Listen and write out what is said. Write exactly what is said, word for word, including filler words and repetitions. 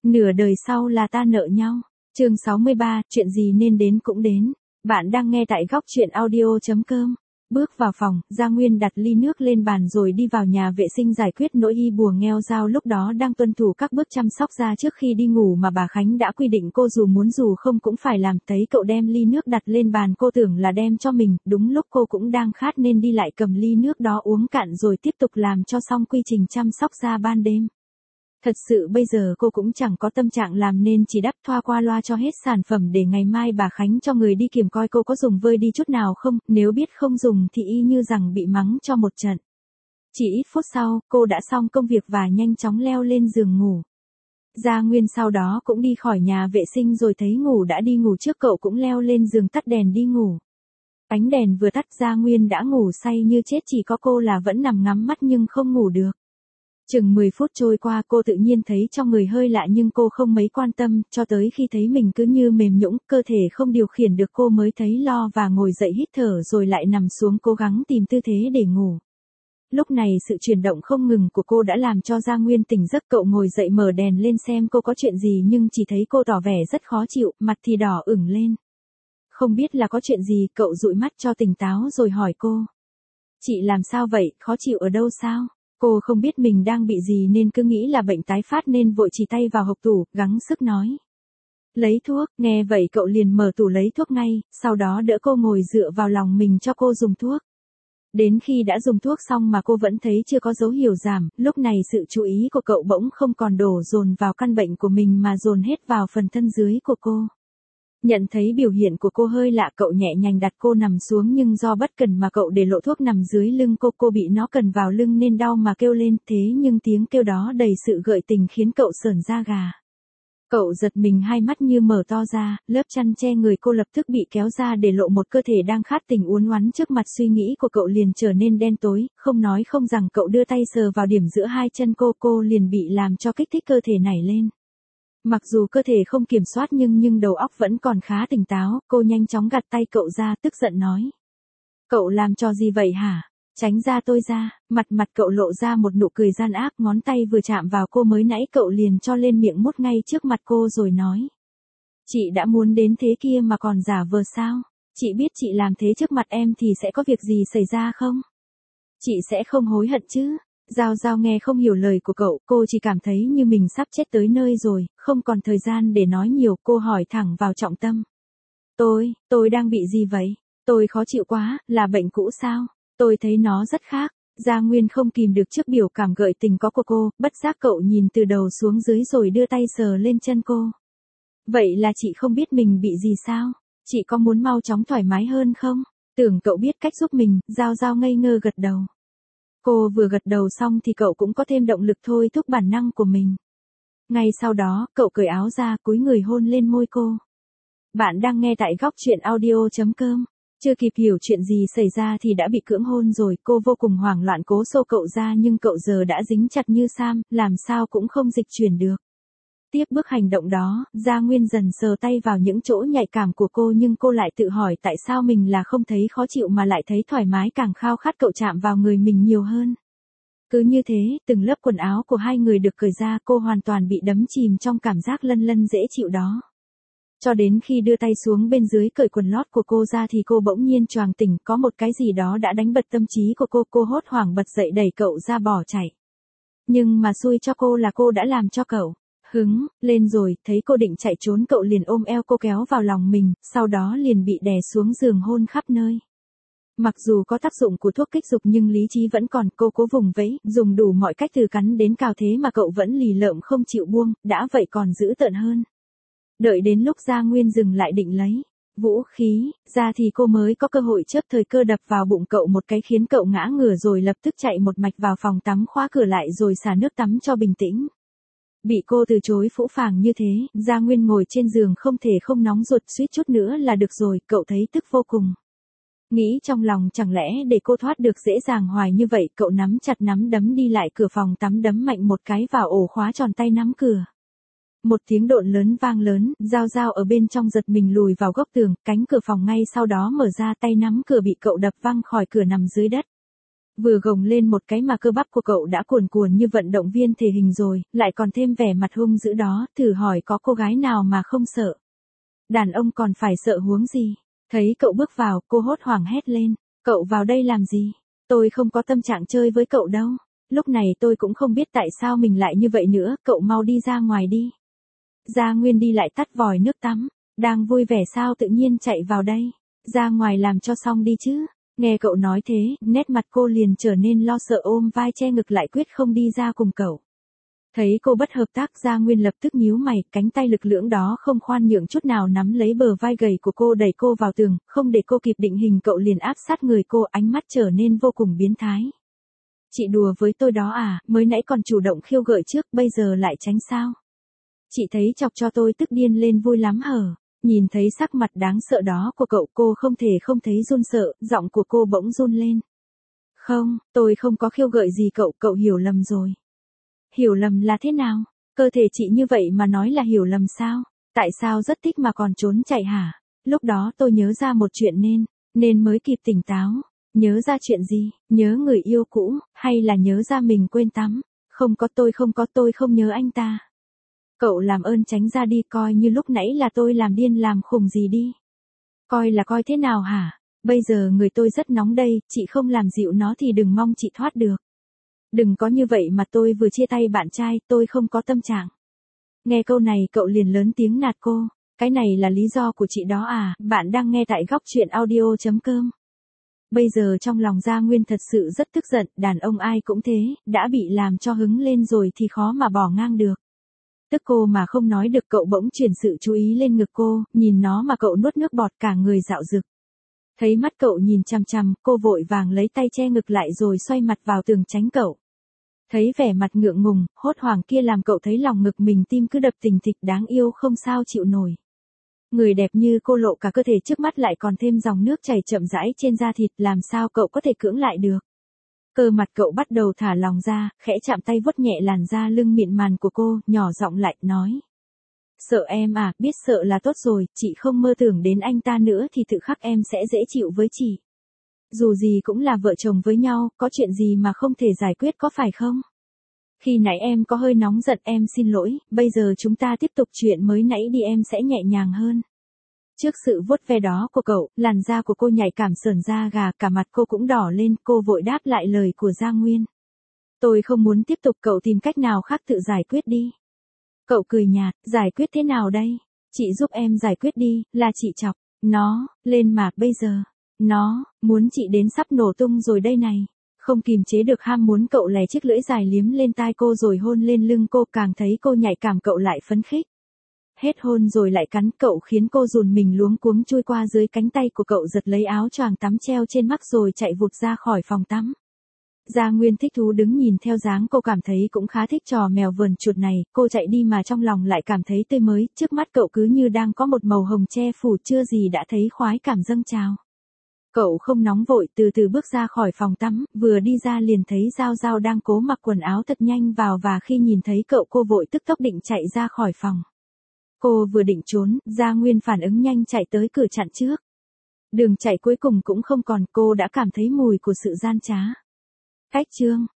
Nửa đời sau là ta nợ nhau. Chương sáu mươi ba, chuyện gì nên đến cũng đến. Bạn đang nghe tại góc chuyện audio chấm com. Bước vào phòng, Gia Nguyên đặt ly nước lên bàn rồi đi vào nhà vệ sinh giải quyết nỗi y bùa nghèo dao lúc đó đang tuân thủ các bước chăm sóc da trước khi đi ngủ mà bà Khánh đã quy định cô dù muốn dù không cũng phải làm. Thấy cậu đem ly nước đặt lên bàn cô tưởng là đem cho mình, đúng lúc cô cũng đang khát nên đi lại cầm ly nước đó uống cạn rồi tiếp tục làm cho xong quy trình chăm sóc da ban đêm. Thật sự bây giờ cô cũng chẳng có tâm trạng làm nên chỉ đắp thoa qua loa cho hết sản phẩm để ngày mai bà Khánh cho người đi kiểm coi cô có dùng vơi đi chút nào không, nếu biết không dùng thì y như rằng bị mắng cho một trận. Chỉ ít phút sau, cô đã xong công việc và nhanh chóng leo lên giường ngủ. Gia Nguyên sau đó cũng đi khỏi nhà vệ sinh rồi thấy ngủ đã đi ngủ trước cậu cũng leo lên giường tắt đèn đi ngủ. Ánh đèn vừa tắt Gia Nguyên đã ngủ say như chết, chỉ có cô là vẫn nằm ngắm mắt nhưng không ngủ được. Chừng mười phút trôi qua cô tự nhiên thấy trong người hơi lạ nhưng cô không mấy quan tâm, cho tới khi thấy mình cứ như mềm nhũn, cơ thể không điều khiển được cô mới thấy lo và ngồi dậy hít thở rồi lại nằm xuống cố gắng tìm tư thế để ngủ. Lúc này sự chuyển động không ngừng của cô đã làm cho Gia Nguyên tỉnh giấc, cậu ngồi dậy mở đèn lên xem cô có chuyện gì nhưng chỉ thấy cô tỏ vẻ rất khó chịu, mặt thì đỏ ửng lên. Không biết là có chuyện gì, cậu dụi mắt cho tỉnh táo rồi hỏi cô. Chị làm sao vậy, khó chịu ở đâu sao? Cô không biết mình đang bị gì nên cứ nghĩ là bệnh tái phát nên vội chỉ tay vào hộc tủ, gắng sức nói. Lấy thuốc, nghe vậy cậu liền mở tủ lấy thuốc ngay, sau đó đỡ cô ngồi dựa vào lòng mình cho cô dùng thuốc. Đến khi đã dùng thuốc xong mà cô vẫn thấy chưa có dấu hiệu giảm, lúc này sự chú ý của cậu bỗng không còn đổ dồn vào căn bệnh của mình mà dồn hết vào phần thân dưới của cô. Nhận thấy biểu hiện của cô hơi lạ cậu nhẹ nhàng đặt cô nằm xuống nhưng do bất cẩn mà cậu để lộ thuốc nằm dưới lưng cô, cô bị nó cần vào lưng nên đau mà kêu lên, thế nhưng tiếng kêu đó đầy sự gợi tình khiến cậu sởn da gà. Cậu giật mình, hai mắt như mở to ra, lớp chăn che người cô lập tức bị kéo ra để lộ một cơ thể đang khát tình uốn oắn trước mặt, suy nghĩ của cậu liền trở nên đen tối, không nói không rằng cậu đưa tay sờ vào điểm giữa hai chân cô, cô liền bị làm cho kích thích cơ thể nảy lên. Mặc dù cơ thể không kiểm soát nhưng nhưng đầu óc vẫn còn khá tỉnh táo, cô nhanh chóng gạt tay cậu ra, tức giận nói. Cậu làm trò gì vậy hả? Tránh ra tôi ra, mặt mặt cậu lộ ra một nụ cười gian ác, ngón tay vừa chạm vào cô mới nãy cậu liền cho lên miệng mút ngay trước mặt cô rồi nói. Chị đã muốn đến thế kia mà còn giả vờ sao? Chị biết chị làm thế trước mặt em thì sẽ có việc gì xảy ra không? Chị sẽ không hối hận chứ? Giao Giao nghe không hiểu lời của cậu, cô chỉ cảm thấy như mình sắp chết tới nơi rồi, không còn thời gian để nói nhiều, cô hỏi thẳng vào trọng tâm. Tôi, tôi đang bị gì vậy? Tôi khó chịu quá, là bệnh cũ sao? Tôi thấy nó rất khác. Gia Nguyên không kìm được trước biểu cảm gợi tình có của cô, bất giác cậu nhìn từ đầu xuống dưới rồi đưa tay sờ lên chân cô. Vậy là chị không biết mình bị gì sao? Chị có muốn mau chóng thoải mái hơn không? Tưởng cậu biết cách giúp mình, Giao Giao ngây ngơ gật đầu. Cô vừa gật đầu xong thì cậu cũng có thêm động lực thôi thúc bản năng của mình. Ngay sau đó, cậu cởi áo ra, cúi người hôn lên môi cô. Bạn đang nghe tại góc chuyện audio chấm com. Chưa kịp hiểu chuyện gì xảy ra thì đã bị cưỡng hôn rồi, cô vô cùng hoảng loạn cố xô cậu ra nhưng cậu giờ đã dính chặt như sam, làm sao cũng không dịch chuyển được. Tiếp bước hành động đó, Gia Nguyên dần sờ tay vào những chỗ nhạy cảm của cô nhưng cô lại tự hỏi tại sao mình là không thấy khó chịu mà lại thấy thoải mái, càng khao khát cậu chạm vào người mình nhiều hơn. Cứ như thế, từng lớp quần áo của hai người được cởi ra, cô hoàn toàn bị đắm chìm trong cảm giác lân lân dễ chịu đó. Cho đến khi đưa tay xuống bên dưới cởi quần lót của cô ra thì cô bỗng nhiên choàng tỉnh, có một cái gì đó đã đánh bật tâm trí của cô, cô hốt hoảng bật dậy đẩy cậu ra bỏ chạy. Nhưng mà xui cho cô là cô đã làm cho cậu hứng lên rồi, thấy cô định chạy trốn cậu liền ôm eo cô kéo vào lòng mình, sau đó liền bị đè xuống giường hôn khắp nơi. Mặc dù có tác dụng của thuốc kích dục nhưng lý trí vẫn còn, cô cố vùng vẫy, dùng đủ mọi cách từ cắn đến cào thế mà cậu vẫn lì lợm không chịu buông, đã vậy còn dữ tợn hơn. Đợi đến lúc Gia Nguyên dừng lại định lấy vũ khí ra thì cô mới có cơ hội chớp thời cơ đập vào bụng cậu một cái khiến cậu ngã ngửa rồi lập tức chạy một mạch vào phòng tắm khóa cửa lại rồi xả nước tắm cho bình tĩnh. Bị cô từ chối phũ phàng như thế, Gia Nguyên ngồi trên giường không thể không nóng ruột, suýt chút nữa là được rồi, cậu thấy tức vô cùng. Nghĩ trong lòng chẳng lẽ để cô thoát được dễ dàng hoài như vậy, cậu nắm chặt nắm đấm đi lại cửa phòng tắm đấm mạnh một cái vào ổ khóa tròn tay nắm cửa. Một tiếng độn lớn vang lớn, Giao Giao ở bên trong giật mình lùi vào góc tường, cánh cửa phòng ngay sau đó mở ra, tay nắm cửa bị cậu đập văng khỏi cửa nằm dưới đất. Vừa gồng lên một cái mà cơ bắp của cậu đã cuồn cuồn như vận động viên thể hình rồi, lại còn thêm vẻ mặt hung dữ đó, thử hỏi có cô gái nào mà không sợ. Đàn ông còn phải sợ huống gì. Thấy cậu bước vào, cô hốt hoảng hét lên. Cậu vào đây làm gì? Tôi không có tâm trạng chơi với cậu đâu. Lúc này tôi cũng không biết tại sao mình lại như vậy nữa, cậu mau đi ra ngoài đi. Gia Nguyên đi lại tắt vòi nước tắm. Đang vui vẻ sao tự nhiên chạy vào đây. Ra ngoài làm cho xong đi chứ. Nghe cậu nói thế, nét mặt cô liền trở nên lo sợ ôm vai che ngực lại quyết không đi ra cùng cậu. Thấy cô bất hợp tác, Gia Nguyên lập tức nhíu mày, cánh tay lực lưỡng đó không khoan nhượng chút nào nắm lấy bờ vai gầy của cô đẩy cô vào tường, không để cô kịp định hình cậu liền áp sát người cô, ánh mắt trở nên vô cùng biến thái. Chị đùa với tôi đó à, mới nãy còn chủ động khiêu gợi trước, bây giờ lại tránh sao? Chị thấy chọc cho tôi tức điên lên vui lắm hở? Nhìn thấy sắc mặt đáng sợ đó của cậu, cô không thể không thấy run sợ, giọng của cô bỗng run lên. Không, tôi không có khiêu gợi gì cậu, cậu hiểu lầm rồi. Hiểu lầm là thế nào? Cơ thể chị như vậy mà nói là hiểu lầm sao? Tại sao rất thích mà còn trốn chạy hả? Lúc đó tôi nhớ ra một chuyện nên, nên mới kịp tỉnh táo. Nhớ ra chuyện gì? Nhớ người yêu cũ, hay là nhớ ra mình quên tắm? Không có tôi không có tôi không nhớ anh ta. Cậu làm ơn tránh ra đi, coi như lúc nãy là tôi làm điên làm khùng gì đi. Coi là coi thế nào hả? Bây giờ người tôi rất nóng đây, chị không làm dịu nó thì đừng mong chị thoát được. Đừng có như vậy mà tôi vừa chia tay bạn trai, tôi không có tâm trạng. Nghe câu này cậu liền lớn tiếng nạt cô. Cái này là lý do của chị đó à? Bạn đang nghe tại góc truyện audio chấm com. Bây giờ trong lòng Gia Nguyên thật sự rất tức giận, đàn ông ai cũng thế, đã bị làm cho hứng lên rồi thì khó mà bỏ ngang được. Tức cô mà không nói được, cậu bỗng chuyển sự chú ý lên ngực cô, nhìn nó mà cậu nuốt nước bọt cả người dạo dực. Thấy mắt cậu nhìn chằm chằm, cô vội vàng lấy tay che ngực lại rồi xoay mặt vào tường tránh cậu. Thấy vẻ mặt ngượng ngùng, hốt hoảng kia làm cậu thấy lòng ngực mình tim cứ đập thình thịch, đáng yêu không sao chịu nổi. Người đẹp như cô lộ cả cơ thể trước mắt lại còn thêm dòng nước chảy chậm rãi trên da thịt, làm sao cậu có thể cưỡng lại được. Cơ mặt cậu bắt đầu thả lòng ra, khẽ chạm tay vuốt nhẹ làn da lưng mịn màng của cô, nhỏ giọng lại nói. Sợ em à, biết sợ là tốt rồi, chị không mơ tưởng đến anh ta nữa thì tự khắc em sẽ dễ chịu với chị. Dù gì cũng là vợ chồng với nhau, có chuyện gì mà không thể giải quyết có phải không? Khi nãy em có hơi nóng giận, em xin lỗi, bây giờ chúng ta tiếp tục chuyện mới nãy đi, em sẽ nhẹ nhàng hơn. Trước sự vuốt ve đó của cậu, làn da của cô nhạy cảm sởn da gà, cả mặt cô cũng đỏ lên, cô vội đáp lại lời của Gia Nguyên. Tôi không muốn tiếp tục, cậu tìm cách nào khác tự giải quyết đi. Cậu cười nhạt, giải quyết thế nào đây? Chị giúp em giải quyết đi, là chị chọc nó lên mà bây giờ. Nó muốn chị đến sắp nổ tung rồi đây này. Không kìm chế được ham muốn, cậu lè chiếc lưỡi dài liếm lên tai cô rồi hôn lên lưng cô, càng thấy cô nhạy cảm cậu lại phấn khích. Hết hôn rồi lại cắn, cậu khiến cô rùn mình luống cuống chui qua dưới cánh tay của cậu, giật lấy áo choàng tắm treo trên mắt rồi chạy vụt ra khỏi phòng tắm. Gia Nguyên thích thú đứng nhìn theo dáng cô, cảm thấy cũng khá thích trò mèo vờn chuột này, cô chạy đi mà trong lòng lại cảm thấy tươi mới, trước mắt cậu cứ như đang có một màu hồng che phủ, chưa gì đã thấy khoái cảm dâng trào. Cậu không nóng vội, từ từ bước ra khỏi phòng tắm, vừa đi ra liền thấy Giao Giao đang cố mặc quần áo thật nhanh vào, và khi nhìn thấy cậu cô vội tức tốc định chạy ra khỏi phòng. Cô vừa định trốn, Gia Nguyên phản ứng nhanh chạy tới cửa chặn trước. Đường chạy cuối cùng cũng không còn, cô đã cảm thấy mùi của sự gian trá. Cách chương